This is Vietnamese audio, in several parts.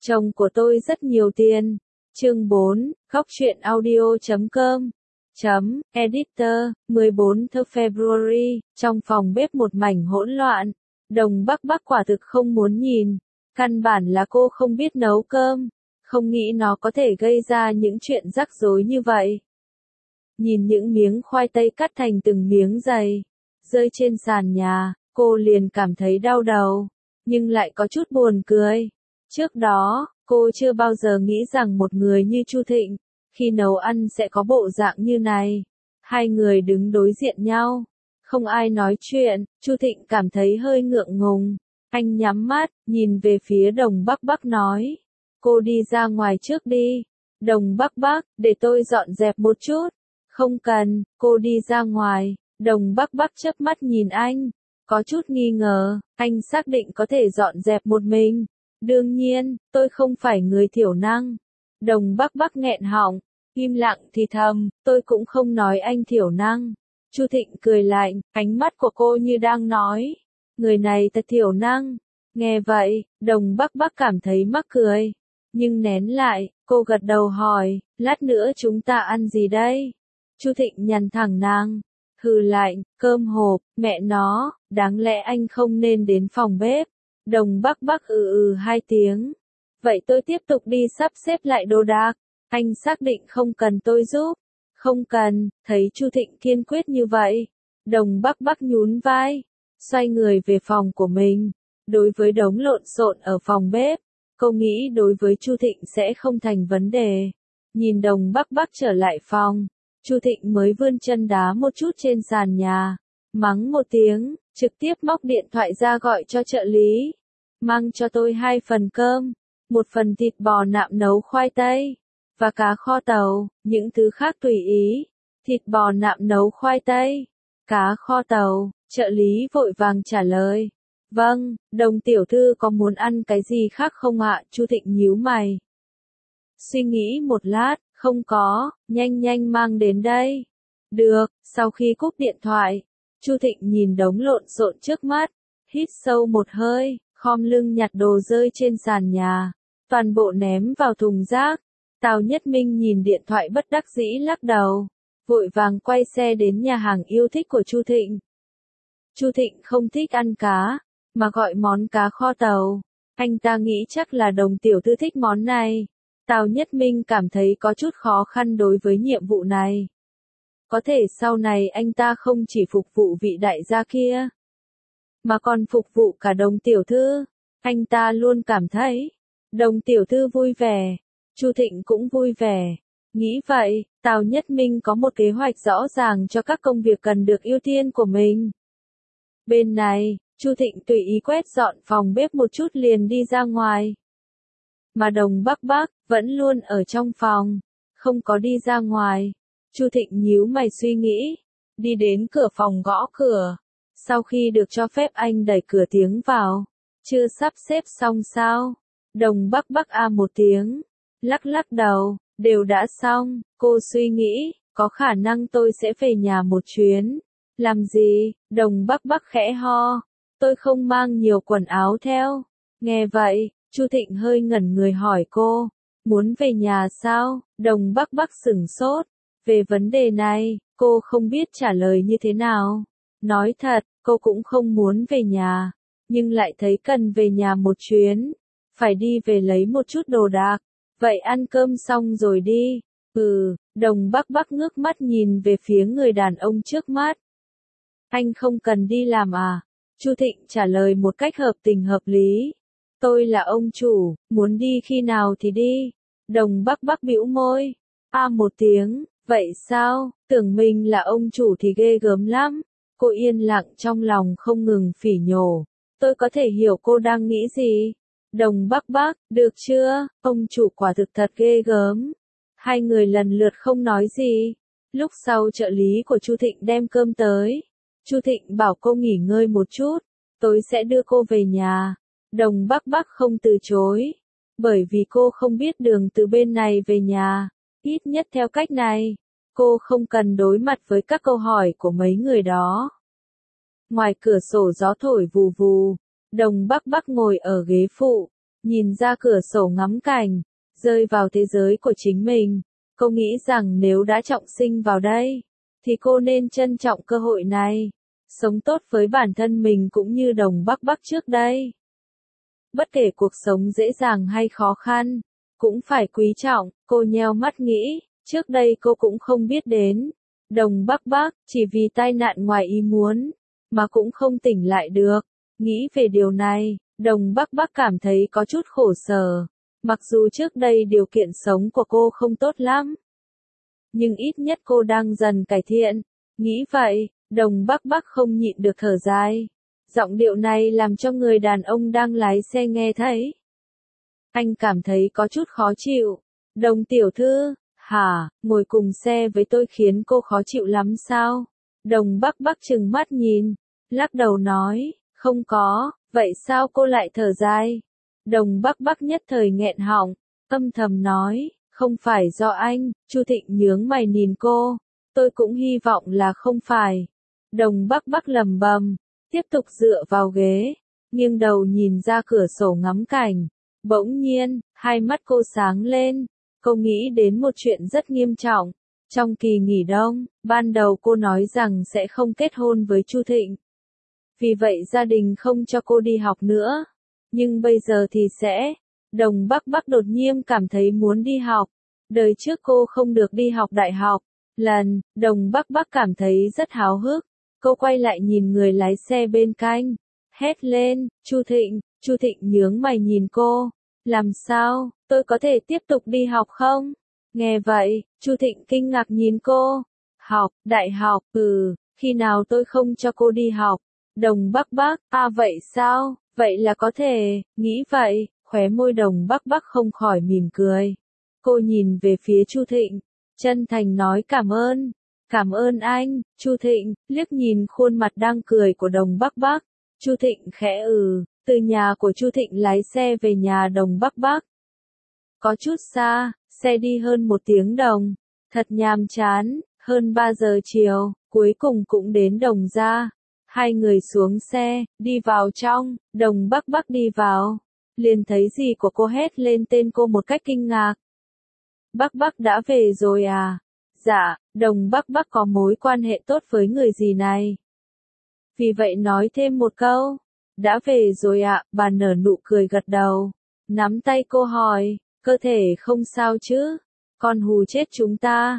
Chồng của tôi rất nhiều tiền. Chương 4, Góc truyện audio.com Editor, 14 tháng February, trong phòng bếp một mảnh hỗn loạn. Đồng Bắc Bắc quả thực không muốn nhìn. Căn bản là cô không biết nấu cơm, không nghĩ nó có thể gây ra những chuyện rắc rối như vậy. Nhìn những miếng khoai tây cắt thành từng miếng dày, rơi trên sàn nhà, cô liền cảm thấy đau đầu, nhưng lại có chút buồn cười. Trước đó, cô chưa bao giờ nghĩ rằng một người như Chu Thịnh, khi nấu ăn sẽ có bộ dạng như này. Hai người đứng đối diện nhau, không ai nói chuyện, Chu Thịnh cảm thấy hơi ngượng ngùng. Anh nhắm mắt, nhìn về phía Đồng Bắc Bắc nói, cô đi ra ngoài trước đi. Đồng Bắc Bắc, để tôi dọn dẹp một chút. Không cần, cô đi ra ngoài. Đồng Bắc Bắc chớp mắt nhìn anh, có chút nghi ngờ, anh xác định có thể dọn dẹp một mình. Đương nhiên, tôi không phải người thiểu năng. Đồng Bắc Bắc nghẹn họng, im lặng thì thầm, tôi cũng không nói anh thiểu năng. Chu Thịnh cười lạnh, ánh mắt của cô như đang nói, người này thật thiểu năng. Nghe vậy, Đồng Bắc Bắc cảm thấy mắc cười, nhưng nén lại, cô gật đầu hỏi, lát nữa chúng ta ăn gì đây? Chu Thịnh nhằn thẳng nàng, hừ lạnh, cơm hộp, mẹ nó, đáng lẽ anh không nên đến phòng bếp. Đồng Bắc Bắc hai tiếng. Vậy tôi tiếp tục đi sắp xếp lại đồ đạc. Anh xác định không cần tôi giúp. Không cần, thấy Chu Thịnh kiên quyết như vậy. Đồng Bắc Bắc nhún vai, xoay người về phòng của mình. Đối với đống lộn xộn ở phòng bếp, cô nghĩ đối với Chu Thịnh sẽ không thành vấn đề. Nhìn Đồng Bắc Bắc trở lại phòng, Chu Thịnh mới vươn chân đá một chút trên sàn nhà, mắng một tiếng, trực tiếp móc điện thoại ra gọi cho trợ lý. Mang cho tôi 2 phần cơm, 1 phần thịt bò nạm nấu khoai tây, và cá kho tàu, những thứ khác tùy ý. Thịt bò nạm nấu khoai tây, cá kho tàu, trợ lý vội vàng trả lời. Vâng, Đồng tiểu thư có muốn ăn cái gì khác không ạ? Chu Thịnh nhíu mày. Suy nghĩ một lát, không có, nhanh nhanh mang đến đây. Được, sau khi cúp điện thoại, Chu Thịnh nhìn đống lộn xộn trước mắt, hít sâu một hơi, khom lưng nhặt đồ rơi trên sàn nhà, toàn bộ ném vào thùng rác. Tào Nhất Minh nhìn điện thoại bất đắc dĩ lắc đầu, vội vàng quay xe đến nhà hàng yêu thích của Chu Thịnh. Chu Thịnh không thích ăn cá, mà gọi món cá kho tàu. Anh ta nghĩ chắc là Đồng tiểu thư thích món này. Tào Nhất Minh cảm thấy có chút khó khăn đối với nhiệm vụ này. Có thể sau này anh ta không chỉ phục vụ vị đại gia kia, mà còn phục vụ cả Đồng tiểu thư. Anh ta luôn cảm thấy, Đồng tiểu thư vui vẻ, Chu Thịnh cũng vui vẻ. Nghĩ vậy, Tào Nhất Minh có một kế hoạch rõ ràng cho các công việc cần được ưu tiên của mình. Bên này, Chu Thịnh tùy ý quét dọn phòng bếp một chút liền đi ra ngoài. Mà Đồng Bắc Bắc vẫn luôn ở trong phòng, không có đi ra ngoài. Chu Thịnh nhíu mày suy nghĩ, đi đến cửa phòng gõ cửa. Sau khi được cho phép anh đẩy cửa tiếng vào. Chưa sắp xếp xong sao? Đồng Bắc Bắc một tiếng, lắc lắc đầu, đều đã xong. Cô suy nghĩ, có khả năng tôi sẽ về nhà một chuyến. Làm gì? Đồng Bắc Bắc khẽ ho, tôi không mang nhiều quần áo theo. Nghe vậy, Chu Thịnh hơi ngẩn người hỏi cô, muốn về nhà sao? Đồng Bắc Bắc sửng sốt. Về vấn đề này, cô không biết trả lời như thế nào. Nói thật, cô cũng không muốn về nhà, nhưng lại thấy cần về nhà một chuyến. Phải đi về lấy một chút đồ đạc. Vậy ăn cơm xong rồi đi. Đồng Bắc Bắc ngước mắt nhìn về phía người đàn ông trước mắt. Anh không cần đi làm à? Chu Thịnh trả lời một cách hợp tình hợp lý. Tôi là ông chủ, muốn đi khi nào thì đi. Đồng Bắc Bắc bĩu môi. Một tiếng, vậy sao? Tưởng mình là ông chủ thì ghê gớm lắm. Cô yên lặng trong lòng không ngừng phỉ nhổ. Tôi có thể hiểu cô đang nghĩ gì. Đồng Bắc Bắc, được chưa? Ông chủ quả thực thật ghê gớm. Hai người lần lượt không nói gì. Lúc sau trợ lý của Chu Thịnh đem cơm tới. Chu Thịnh bảo cô nghỉ ngơi một chút, tôi sẽ đưa cô về nhà. Đồng Bắc Bắc không từ chối, bởi vì cô không biết đường từ bên này về nhà. Ít nhất theo cách này, cô không cần đối mặt với các câu hỏi của mấy người đó. Ngoài cửa sổ gió thổi vù vù, Đồng Bắc Bắc ngồi ở ghế phụ, nhìn ra cửa sổ ngắm cảnh, rơi vào thế giới của chính mình. Cô nghĩ rằng nếu đã trọng sinh vào đây, thì cô nên trân trọng cơ hội này, sống tốt với bản thân mình cũng như Đồng Bắc Bắc trước đây. Bất kể cuộc sống dễ dàng hay khó khăn, cũng phải quý trọng, cô nheo mắt nghĩ, trước đây cô cũng không biết đến. Đồng Bắc Bắc, chỉ vì tai nạn ngoài ý muốn, mà cũng không tỉnh lại được. Nghĩ về điều này, Đồng Bắc Bắc cảm thấy có chút khổ sở. Mặc dù trước đây điều kiện sống của cô không tốt lắm, nhưng ít nhất cô đang dần cải thiện. Nghĩ vậy, Đồng Bắc Bắc không nhịn được thở dài. Giọng điệu này làm cho người đàn ông đang lái xe nghe thấy. Anh cảm thấy có chút khó chịu. Đồng tiểu thư, hả, ngồi cùng xe với tôi khiến cô khó chịu lắm sao? Đồng Bắc Bắc trừng mắt nhìn, lắc đầu nói, không có, vậy sao cô lại thở dài? Đồng Bắc Bắc nhất thời nghẹn họng, âm thầm nói, không phải do anh. Chu Thịnh nhướng mày nhìn cô, tôi cũng hy vọng là không phải. Đồng Bắc Bắc lẩm bẩm, tiếp tục dựa vào ghế, nghiêng đầu nhìn ra cửa sổ ngắm cảnh. Bỗng nhiên, hai mắt cô sáng lên, cô nghĩ đến một chuyện rất nghiêm trọng. Trong kỳ nghỉ đông, ban đầu cô nói rằng sẽ không kết hôn với Chu Thịnh. Vì vậy gia đình không cho cô đi học nữa. Nhưng bây giờ thì sẽ. Đồng Bắc Bắc đột nhiên cảm thấy muốn đi học. Đời trước cô không được đi học đại học. Đồng Bắc Bắc cảm thấy rất háo hức. Cô quay lại nhìn người lái xe bên cạnh, hét lên, Chu Thịnh. Chu Thịnh nhướng mày nhìn cô, làm sao, tôi có thể tiếp tục đi học không? Nghe vậy, Chu Thịnh kinh ngạc nhìn cô, học, đại học, khi nào tôi không cho cô đi học? Đồng Bắc Bắc, vậy sao, vậy là có thể, nghĩ vậy, khóe môi Đồng Bắc Bắc không khỏi mỉm cười. Cô nhìn về phía Chu Thịnh, chân thành nói cảm ơn anh. Chu Thịnh, liếc nhìn khuôn mặt đang cười của Đồng Bắc Bắc. Chu Thịnh khẽ từ nhà của Chu Thịnh lái xe về nhà Đồng Bắc Bắc. Có chút xa, xe đi hơn 1 tiếng đồng, thật nhàm chán, hơn 3 giờ chiều, cuối cùng cũng đến Đồng gia. Hai người xuống xe, đi vào trong, Đồng Bắc Bắc đi vào, liền thấy dì của cô hét lên tên cô một cách kinh ngạc. Bắc Bắc đã về rồi à? Dạ, Đồng Bắc Bắc có mối quan hệ tốt với người dì này. Vì vậy nói thêm một câu, đã về rồi ạ, bà nở nụ cười gật đầu, nắm tay cô hỏi, cơ thể không sao chứ, con hù chết chúng ta,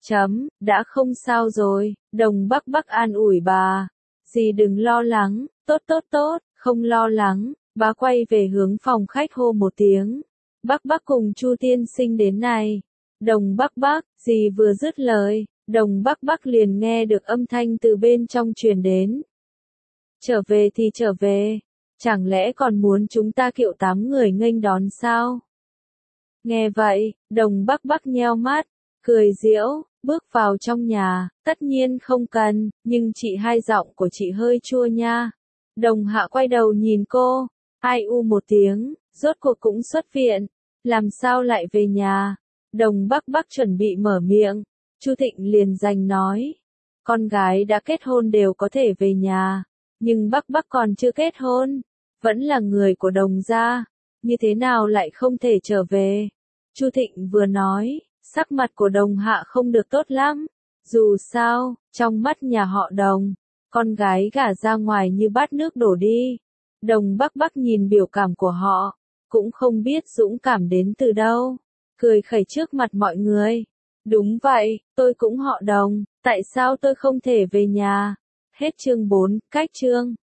đã không sao rồi, Đồng Bắc Bắc an ủi bà, dì đừng lo lắng, tốt, không lo lắng, bà quay về hướng phòng khách hô một tiếng, Bắc Bắc cùng Chu tiên sinh đến này, Đồng Bắc Bắc, dì vừa dứt lời, Đồng Bắc Bắc liền nghe được âm thanh từ bên trong truyền đến. Trở về thì trở về, chẳng lẽ còn muốn chúng ta kiệu 8 người nghênh đón sao? Nghe vậy, Đồng Bắc Bắc nheo mắt, cười giễu, bước vào trong nhà, tất nhiên không cần, nhưng chị hai giọng của chị hơi chua nha. Đồng Hạ quay đầu nhìn cô, ai u một tiếng, rốt cuộc cũng xuất viện, làm sao lại về nhà? Đồng Bắc Bắc chuẩn bị mở miệng, Chu Thịnh liền giành nói, con gái đã kết hôn đều có thể về nhà, nhưng Bắc Bắc còn chưa kết hôn, vẫn là người của Đồng gia, như thế nào lại không thể trở về? Chu Thịnh vừa nói, sắc mặt của Đồng Hạ không được tốt lắm, dù sao, trong mắt nhà họ Đồng, con gái gả ra ngoài như bát nước đổ đi. Đồng Bắc Bắc nhìn biểu cảm của họ, cũng không biết dũng cảm đến từ đâu, cười khẩy trước mặt mọi người. Đúng vậy, tôi cũng họ Đồng, tại sao tôi không thể về nhà? Hết chương 4, cách chương.